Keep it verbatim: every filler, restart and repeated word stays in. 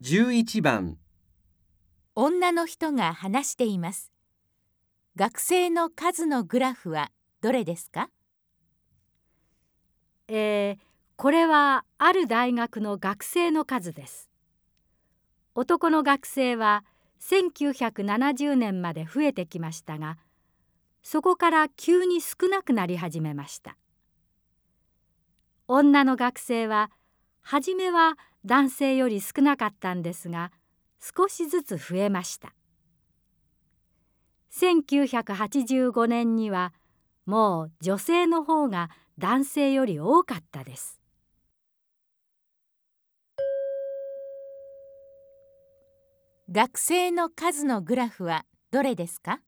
じゅういちばん、 女の人が話しています。学生の数のグラフはどれですか？ えー、これはある大学の学生の数です。男の学生はせんきゅうひゃくななじゅうねんまで増えてきましたが、そこから急に少なくなり始めました。女の学生は初めは男性より少なかったんですが、少しずつ増えました。せんきゅうひゃくはちじゅうごねんにはもう女性の方が男性より多かったです。 学生の数のグラフはどれですか？